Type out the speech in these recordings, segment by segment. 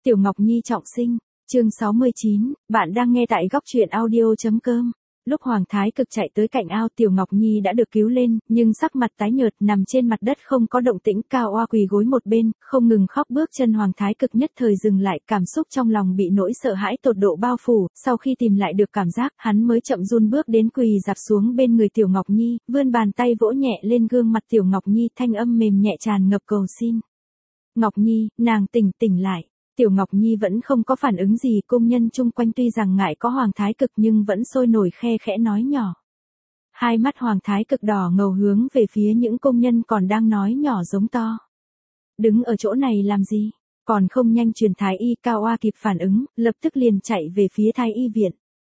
Tiểu Ngọc Nhi trọng sinh, chương 69, bạn đang nghe tại góc truyện audio.com. Lúc Hoàng Thái Cực chạy tới cạnh ao, Tiểu Ngọc Nhi đã được cứu lên, nhưng sắc mặt tái nhợt nằm trên mặt đất không có động tĩnh. Cao Oa quỳ gối một bên, không ngừng khóc. Bước chân Hoàng Thái Cực nhất thời dừng lại, cảm xúc trong lòng bị nỗi sợ hãi tột độ bao phủ. Sau khi tìm lại được cảm giác, hắn mới chậm run bước đến quỳ dạp xuống bên người Tiểu Ngọc Nhi, vươn bàn tay vỗ nhẹ lên gương mặt Tiểu Ngọc Nhi, thanh âm mềm nhẹ tràn ngập cầu xin. Ngọc Nhi, nàng tỉnh lại. Tiểu Ngọc Nhi vẫn không có phản ứng gì, công nhân chung quanh tuy rằng ngại có Hoàng Thái Cực nhưng vẫn sôi nổi khe khẽ nói nhỏ. Hai mắt Hoàng Thái Cực đỏ ngầu hướng về phía những công nhân còn đang nói nhỏ giống to. Đứng ở chỗ này làm gì? Còn không nhanh truyền thái y. Cao Oa kịp phản ứng, lập tức liền chạy về phía thái y viện.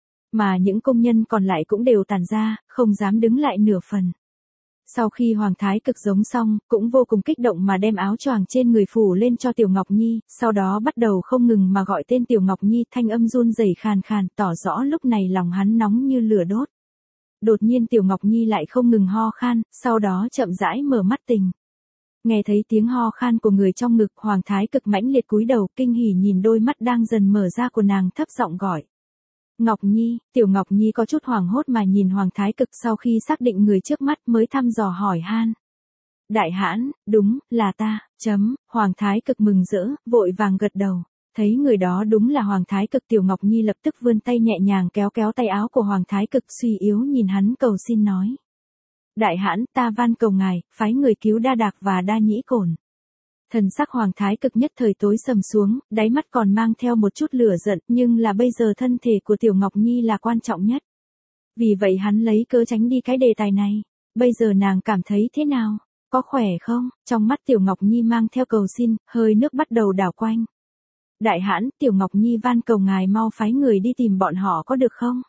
Mà những công nhân còn lại cũng đều tản ra, không dám đứng lại nửa phần. Sau khi Hoàng Thái Cực giống xong, cũng vô cùng kích động mà đem áo choàng trên người phủ lên cho Tiểu Ngọc Nhi, sau đó bắt đầu không ngừng mà gọi tên Tiểu Ngọc Nhi, thanh âm run rẩy khàn khàn, tỏ rõ lúc này lòng hắn nóng như lửa đốt. Đột nhiên Tiểu Ngọc Nhi lại không ngừng ho khan, sau đó chậm rãi mở mắt tỉnh. Nghe thấy tiếng ho khan của người trong ngực, Hoàng Thái Cực mãnh liệt cúi đầu, kinh hỉ nhìn đôi mắt đang dần mở ra của nàng, thấp giọng gọi. Ngọc Nhi. Tiểu Ngọc Nhi có chút hoảng hốt mà nhìn Hoàng Thái Cực, sau khi xác định người trước mắt mới thăm dò hỏi han. Đại hãn, đúng, là ta, Hoàng Thái Cực mừng rỡ, vội vàng gật đầu. Thấy người đó đúng là Hoàng Thái Cực, Tiểu Ngọc Nhi lập tức vươn tay nhẹ nhàng kéo kéo tay áo của Hoàng Thái Cực, suy yếu nhìn hắn cầu xin nói. Đại hãn, ta van cầu ngài, phái người cứu Đa Đạc và Đa Nhĩ Cổn. Thần sắc Hoàng Thái Cực nhất thời tối sầm xuống, đáy mắt còn mang theo một chút lửa giận, nhưng là bây giờ thân thể của Tiểu Ngọc Nhi là quan trọng nhất. Vì vậy hắn lấy cớ tránh đi cái đề tài này. Bây giờ nàng cảm thấy thế nào? Có khỏe không? Trong mắt Tiểu Ngọc Nhi mang theo cầu xin, hơi nước bắt đầu đảo quanh. Đại hãn, Tiểu Ngọc Nhi van cầu ngài mau phái người đi tìm bọn họ có được không?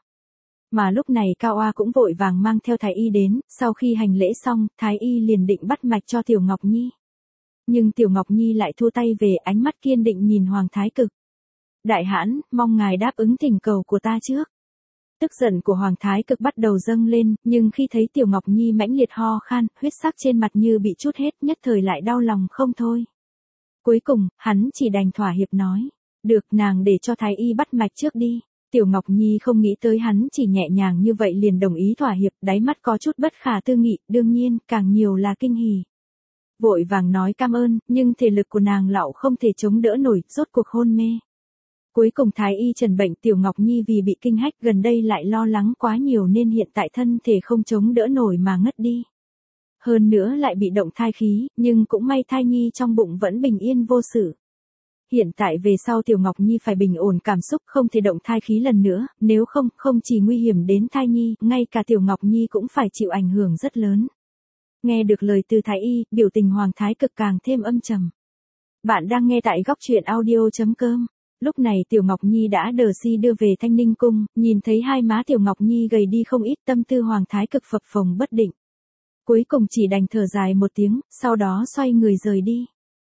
Mà lúc này Cao Oa cũng vội vàng mang theo thái y đến, sau khi hành lễ xong, thái y liền định bắt mạch cho Tiểu Ngọc Nhi. Nhưng Tiểu Ngọc Nhi lại thua tay về, ánh mắt kiên định nhìn Hoàng Thái Cực. Đại hãn, mong ngài đáp ứng thỉnh cầu của ta trước. Tức giận của Hoàng Thái Cực bắt đầu dâng lên, nhưng khi thấy Tiểu Ngọc Nhi mãnh liệt ho khan, huyết sắc trên mặt như bị trút hết, nhất thời lại đau lòng không thôi. Cuối cùng, hắn chỉ đành thỏa hiệp nói. Được, nàng để cho thái y bắt mạch trước đi. Tiểu Ngọc Nhi không nghĩ tới hắn chỉ nhẹ nhàng như vậy liền đồng ý thỏa hiệp, đáy mắt có chút bất khả tư nghị, đương nhiên, càng nhiều là kinh hỉ. Vội vàng nói cảm ơn, nhưng thể lực của nàng lão không thể chống đỡ nổi, rốt cuộc hôn mê. Cuối cùng thái y trần bệnh, Tiểu Ngọc Nhi vì bị kinh hách gần đây lại lo lắng quá nhiều nên hiện tại thân thể không chống đỡ nổi mà ngất đi. Hơn nữa lại bị động thai khí, nhưng cũng may thai nhi trong bụng vẫn bình yên vô sự. Hiện tại về sau Tiểu Ngọc Nhi phải bình ổn cảm xúc, không thể động thai khí lần nữa, nếu không, không chỉ nguy hiểm đến thai nhi, ngay cả Tiểu Ngọc Nhi cũng phải chịu ảnh hưởng rất lớn. Nghe được lời từ thái y, biểu tình Hoàng Thái Cực càng thêm âm trầm. Bạn đang nghe tại góc truyện audio.com. Lúc này Tiểu Ngọc Nhi đã đờ si đưa về Thanh Ninh Cung, nhìn thấy hai má Tiểu Ngọc Nhi gầy đi không ít, tâm tư Hoàng Thái Cực phập phồng bất định. Cuối cùng chỉ đành thở dài một tiếng, sau đó xoay người rời đi.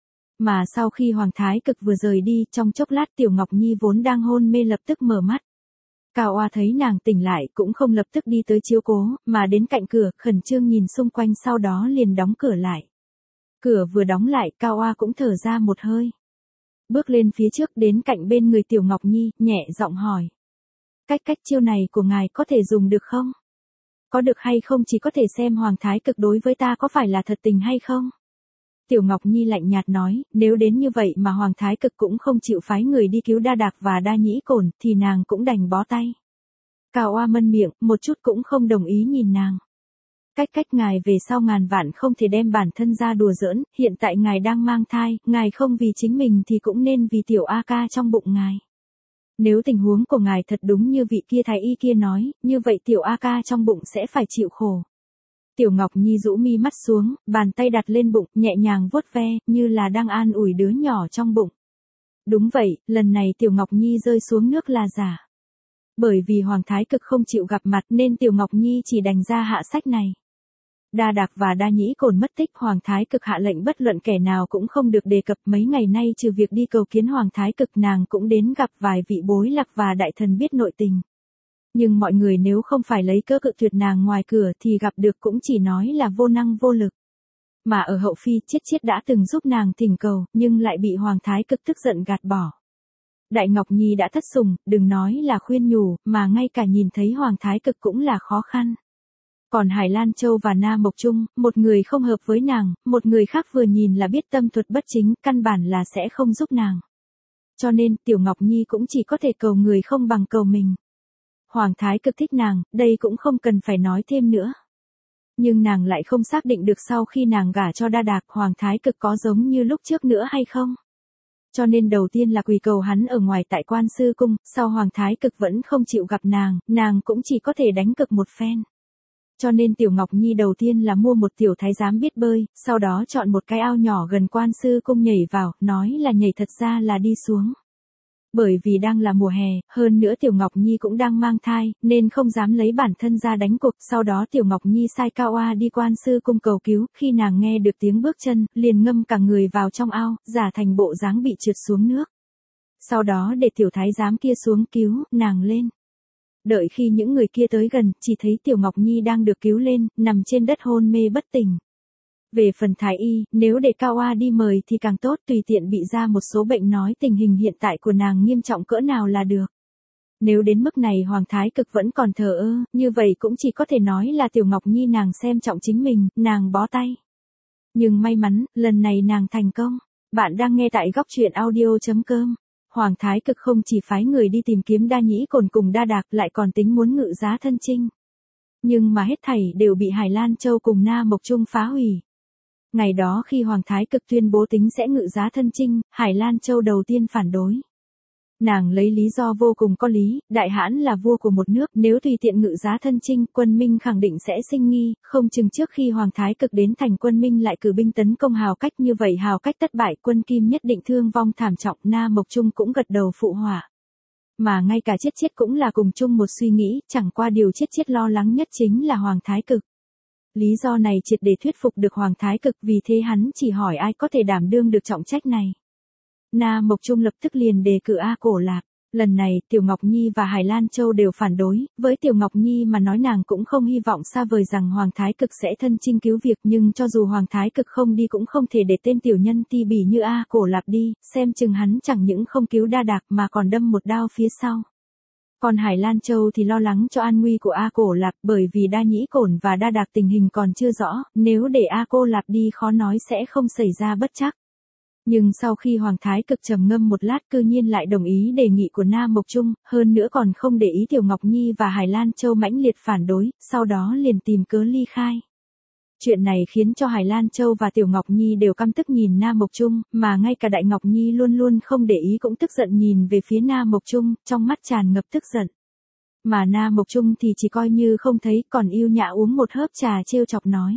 Mà sau khi Hoàng Thái Cực vừa rời đi, trong chốc lát Tiểu Ngọc Nhi vốn đang hôn mê lập tức mở mắt. Cao Oa thấy nàng tỉnh lại cũng không lập tức đi tới chiếu cố, mà đến cạnh cửa, khẩn trương nhìn xung quanh, sau đó liền đóng cửa lại. Cửa vừa đóng lại, Cao Oa cũng thở ra một hơi. Bước lên phía trước đến cạnh bên người Tiểu Ngọc Nhi, nhẹ giọng hỏi. Cách chiêu này của ngài có thể dùng được không? Có được hay không chỉ có thể xem Hoàng Thái Cực đối với ta có phải là thật tình hay không? Tiểu Ngọc Nhi lạnh nhạt nói, nếu đến như vậy mà Hoàng Thái Cực cũng không chịu phái người đi cứu Đa Đạc và Đa Nhĩ Cổn, thì nàng cũng đành bó tay. Cao Oa mân miệng, một chút cũng không đồng ý nhìn nàng. Cách ngài về sau ngàn vạn không thể đem bản thân ra đùa giỡn, hiện tại ngài đang mang thai, ngài không vì chính mình thì cũng nên vì Tiểu A Ca trong bụng ngài. Nếu tình huống của ngài thật đúng như vị kia thái y kia nói, như vậy Tiểu A Ca trong bụng sẽ phải chịu khổ. Tiểu Ngọc Nhi rũ mi mắt xuống, bàn tay đặt lên bụng, nhẹ nhàng vuốt ve, như là đang an ủi đứa nhỏ trong bụng. Đúng vậy, lần này Tiểu Ngọc Nhi rơi xuống nước là giả. Bởi vì Hoàng Thái Cực không chịu gặp mặt nên Tiểu Ngọc Nhi chỉ đành ra hạ sách này. Đa Đạc và Đa Nhĩ Cổn mất tích, Hoàng Thái Cực hạ lệnh bất luận kẻ nào cũng không được đề cập. Mấy ngày nay trừ việc đi cầu kiến Hoàng Thái Cực, nàng cũng đến gặp vài vị bối lạc và đại thần biết nội tình. Nhưng mọi người nếu không phải lấy cớ cự tuyệt nàng ngoài cửa thì gặp được cũng chỉ nói là vô năng vô lực. Mà ở hậu phi, Chiết Chiết đã từng giúp nàng thỉnh cầu, nhưng lại bị Hoàng Thái Cực tức giận gạt bỏ. Đại Ngọc Nhi đã thất sủng, đừng nói là khuyên nhủ, mà ngay cả nhìn thấy Hoàng Thái Cực cũng là khó khăn. Còn Hải Lan Châu và Na Mộc Trung, một người không hợp với nàng, một người khác vừa nhìn là biết tâm thuật bất chính, căn bản là sẽ không giúp nàng. Cho nên, Tiểu Ngọc Nhi cũng chỉ có thể cầu người không bằng cầu mình. Hoàng Thái Cực thích nàng, đây cũng không cần phải nói thêm nữa. Nhưng nàng lại không xác định được sau khi nàng gả cho Đa Đạc, Hoàng Thái Cực có giống như lúc trước nữa hay không. Cho nên đầu tiên là quỳ cầu hắn ở ngoài tại Quan Sư Cung, sau Hoàng Thái Cực vẫn không chịu gặp nàng cũng chỉ có thể đánh cực một phen. Cho nên Tiểu Ngọc Nhi đầu tiên là mua một tiểu thái giám biết bơi, sau đó chọn một cái ao nhỏ gần Quan Sư Cung nhảy vào, nói là nhảy thật ra là đi xuống. Bởi vì đang là mùa hè, hơn nữa Tiểu Ngọc Nhi cũng đang mang thai, nên không dám lấy bản thân ra đánh cuộc. Sau đó Tiểu Ngọc Nhi sai Cao Oa đi Quan Sư Cung cầu cứu, khi nàng nghe được tiếng bước chân, liền ngâm cả người vào trong ao, giả thành bộ dáng bị trượt xuống nước. Sau đó để tiểu thái giám kia xuống cứu nàng lên. Đợi khi những người kia tới gần, chỉ thấy Tiểu Ngọc Nhi đang được cứu lên, nằm trên đất hôn mê bất tỉnh. Về phần thái y, nếu để Cao Oa đi mời thì càng tốt, tùy tiện bị ra một số bệnh nói tình hình hiện tại của nàng nghiêm trọng cỡ nào là được. Nếu đến mức này Hoàng Thái Cực vẫn còn thờ ơ, như vậy cũng chỉ có thể nói là Tiểu Ngọc Nhi nàng xem trọng chính mình, nàng bó tay. Nhưng may mắn, lần này nàng thành công. Bạn đang nghe tại góc truyện audio.com. Hoàng Thái Cực không chỉ phái người đi tìm kiếm Đa Nhĩ Cổn cùng Đa Đạc, lại còn tính muốn ngự giá thân chinh. Nhưng mà hết thảy đều bị Hải Lan Châu cùng Na Mộc Trung phá hủy. Ngày đó khi Hoàng Thái Cực tuyên bố tính sẽ ngự giá thân chinh, Hải Lan Châu đầu tiên phản đối. Nàng lấy lý do vô cùng có lý, đại hãn là vua của một nước, nếu tùy tiện ngự giá thân chinh, quân Minh khẳng định sẽ sinh nghi, không chừng trước khi Hoàng Thái Cực đến thành quân Minh lại cử binh tấn công Hào Cách, như vậy Hào Cách thất bại, quân Kim nhất định thương vong thảm trọng. Na Mộc Trung cũng gật đầu phụ họa. Mà ngay cả Chiết cũng là cùng chung một suy nghĩ, chẳng qua điều Chiết lo lắng nhất chính là Hoàng Thái Cực. Lý do này triệt để thuyết phục được Hoàng Thái Cực, vì thế hắn chỉ hỏi ai có thể đảm đương được trọng trách này. Na Mộc Trung lập tức liền đề cử A Cổ Lạp. Lần này, Tiểu Ngọc Nhi và Hải Lan Châu đều phản đối, với Tiểu Ngọc Nhi mà nói nàng cũng không hy vọng xa vời rằng Hoàng Thái Cực sẽ thân chinh cứu việc, nhưng cho dù Hoàng Thái Cực không đi cũng không thể để tên tiểu nhân ti bỉ như A Cổ Lạp đi, xem chừng hắn chẳng những không cứu Đa Đạc mà còn đâm một đao phía sau. Còn Hải Lan Châu thì lo lắng cho an nguy của A Cổ Lạp, bởi vì Đa Nhĩ Cổn và Đa Đạc tình hình còn chưa rõ, nếu để A Cô Lạp đi khó nói sẽ không xảy ra bất trắc. Nhưng sau khi Hoàng Thái Cực trầm ngâm một lát cư nhiên lại đồng ý đề nghị của Na Mộc Trung, hơn nữa còn không để ý Tiểu Ngọc Nhi và Hải Lan Châu mãnh liệt phản đối, sau đó liền tìm cớ ly khai. Chuyện này khiến cho Hải Lan Châu và Tiểu Ngọc Nhi đều căm tức nhìn Na Mộc Trung, mà ngay cả Đại Ngọc Nhi luôn luôn không để ý cũng tức giận nhìn về phía Na Mộc Trung, trong mắt tràn ngập tức giận. Mà Na Mộc Trung thì chỉ coi như không thấy, còn yêu nhã uống một hớp trà trêu chọc nói.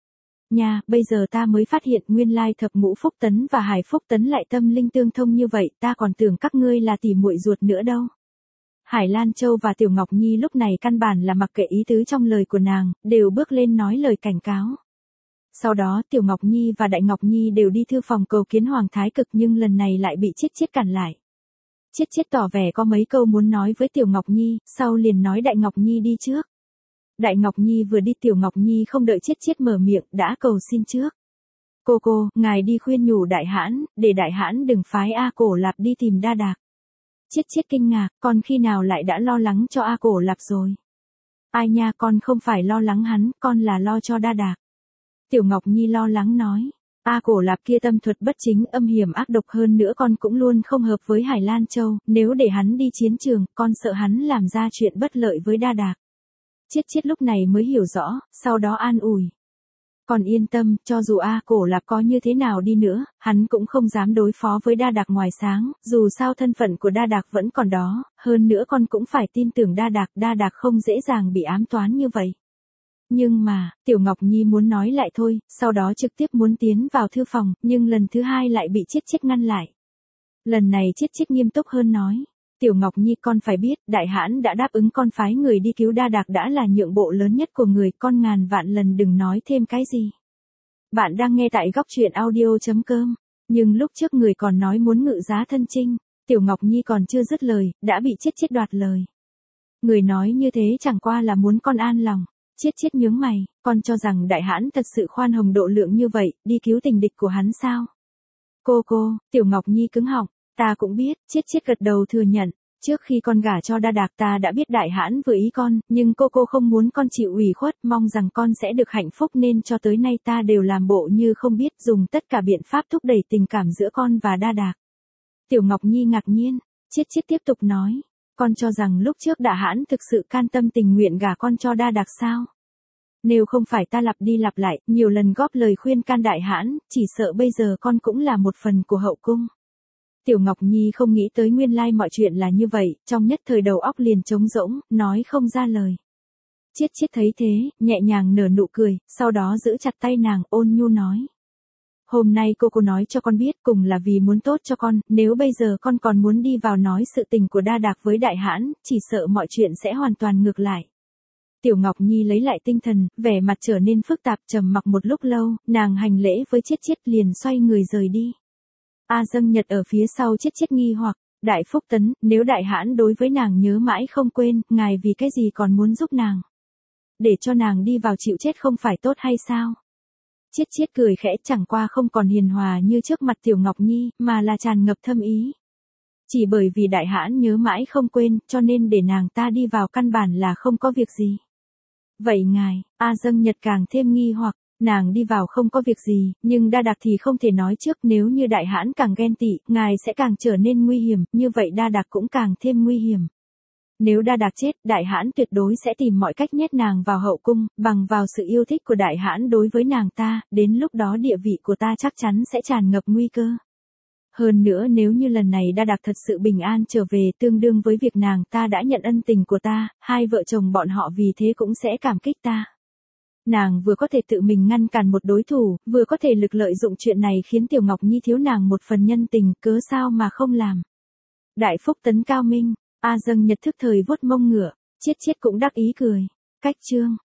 Nha, bây giờ ta mới phát hiện nguyên lai Thập Ngũ Phúc Tấn và Hải Phúc Tấn lại tâm linh tương thông như vậy, ta còn tưởng các ngươi là tỉ muội ruột nữa đâu. Hải Lan Châu và Tiểu Ngọc Nhi lúc này căn bản là mặc kệ ý tứ trong lời của nàng, đều bước lên nói lời cảnh cáo. Sau đó Tiểu Ngọc Nhi và Đại Ngọc Nhi đều đi thư phòng cầu kiến Hoàng Thái Cực, nhưng lần này lại bị Chiết cản lại. Chiết tỏ vẻ có mấy câu muốn nói với Tiểu Ngọc Nhi, sau liền nói Đại Ngọc Nhi đi trước. Đại Ngọc Nhi vừa đi Tiểu Ngọc Nhi không đợi Chiết mở miệng, đã cầu xin trước. Cô, ngài đi khuyên nhủ đại hãn, để đại hãn đừng phái A Cổ Lạp đi tìm Đa Đạc. Chiết kinh ngạc, con khi nào lại đã lo lắng cho A Cổ Lạp rồi? Ai nha, con không phải lo lắng hắn, con là lo cho Đa Đạc. Tiểu Ngọc Nhi lo lắng nói. A Cổ Lạp kia tâm thuật bất chính, âm hiểm ác độc, hơn nữa con cũng luôn không hợp với Hải Lan Châu, nếu để hắn đi chiến trường, con sợ hắn làm ra chuyện bất lợi với Đa Đạc. Chiết lúc này mới hiểu rõ, sau đó an ủi. Còn yên tâm, cho dù A Cổ Lạp có như thế nào đi nữa, hắn cũng không dám đối phó với Đa Đạc ngoài sáng, dù sao thân phận của Đa Đạc vẫn còn đó, hơn nữa con cũng phải tin tưởng Đa Đạc không dễ dàng bị ám toán như vậy. Nhưng mà, Tiểu Ngọc Nhi muốn nói lại thôi, sau đó trực tiếp muốn tiến vào thư phòng, nhưng lần thứ hai lại bị Chiết ngăn lại. Lần này Chiết nghiêm túc hơn nói. Tiểu Ngọc Nhi, con phải biết, đại hãn đã đáp ứng con phái người đi cứu Đa Đạc đã là nhượng bộ lớn nhất của người, con ngàn vạn lần đừng nói thêm cái gì. Bạn đang nghe tại góc truyện audio.com, nhưng lúc trước người còn nói muốn ngự giá thân chinh, Tiểu Ngọc Nhi còn chưa dứt lời, đã bị Chiết đoạt lời. Người nói như thế chẳng qua là muốn con an lòng. Chiết nhướng mày, con cho rằng đại hãn thật sự khoan hồng độ lượng như vậy, đi cứu tình địch của hắn sao? Cô, Tiểu Ngọc Nhi cứng họng. Ta cũng biết, Chiết Chiết gật đầu thừa nhận. Trước khi con gả cho Đa Đạc ta đã biết đại hãn vừa ý con, nhưng cô không muốn con chịu ủy khuất, mong rằng con sẽ được hạnh phúc nên cho tới nay ta đều làm bộ như không biết, dùng tất cả biện pháp thúc đẩy tình cảm giữa con và Đa Đạc. Tiểu Ngọc Nhi ngạc nhiên, Chiết Chiết tiếp tục nói, con cho rằng lúc trước Đại Hãn thực sự can tâm tình nguyện gả con cho Đa Đạc sao? Nếu không phải ta lặp đi lặp lại, nhiều lần góp lời khuyên can Đại Hãn, chỉ sợ bây giờ con cũng là một phần của hậu cung. Tiểu Ngọc Nhi không nghĩ tới nguyên lai mọi chuyện là như vậy, trong nhất thời đầu óc liền trống rỗng, nói không ra lời. Chiết Chiết thấy thế, nhẹ nhàng nở nụ cười, sau đó giữ chặt tay nàng, ôn nhu nói. Hôm nay cô nói cho con biết cùng là vì muốn tốt cho con, nếu bây giờ con còn muốn đi vào nói sự tình của Đa Đạc với Đại Hãn, chỉ sợ mọi chuyện sẽ hoàn toàn ngược lại. Tiểu Ngọc Nhi lấy lại tinh thần, vẻ mặt trở nên phức tạp, trầm mặc một lúc lâu, nàng hành lễ với Chiết Chiết liền xoay người rời đi. A Dâng Nhật ở phía sau Chiết Chiết nghi hoặc, Đại Phúc Tấn, nếu Đại Hãn đối với nàng nhớ mãi không quên, ngài vì cái gì còn muốn giúp nàng? Để cho nàng đi vào chịu chết không phải tốt hay sao? Chiết Chiết cười khẽ, chẳng qua không còn hiền hòa như trước mặt Tiểu Ngọc Nhi, mà là tràn ngập thâm ý. Chỉ bởi vì Đại Hãn nhớ mãi không quên, cho nên để nàng ta đi vào căn bản là không có việc gì. Vậy ngài, A Dâng Nhật càng thêm nghi hoặc, nàng đi vào không có việc gì, nhưng Đa Đạc thì không thể nói trước, nếu như Đại Hãn càng ghen tị, ngài sẽ càng trở nên nguy hiểm, như vậy Đa Đạc cũng càng thêm nguy hiểm. Nếu Đa Đạc chết, Đại Hãn tuyệt đối sẽ tìm mọi cách nhét nàng vào hậu cung, bằng vào sự yêu thích của Đại Hãn đối với nàng ta, đến lúc đó địa vị của ta chắc chắn sẽ tràn ngập nguy cơ. Hơn nữa nếu như lần này Đa Đạc thật sự bình an trở về, tương đương với việc nàng ta đã nhận ân tình của ta, hai vợ chồng bọn họ vì thế cũng sẽ cảm kích ta. Nàng vừa có thể tự mình ngăn cản một đối thủ, vừa có thể lực lợi dụng chuyện này khiến Tiểu Ngọc Nhi thiếu nàng một phần nhân tình, cớ sao mà không làm. Đại Phúc Tấn cao minh, A Dâng Nhật thức thời vuốt mông ngựa, Chiết Chiết cũng đắc ý cười. Cách chương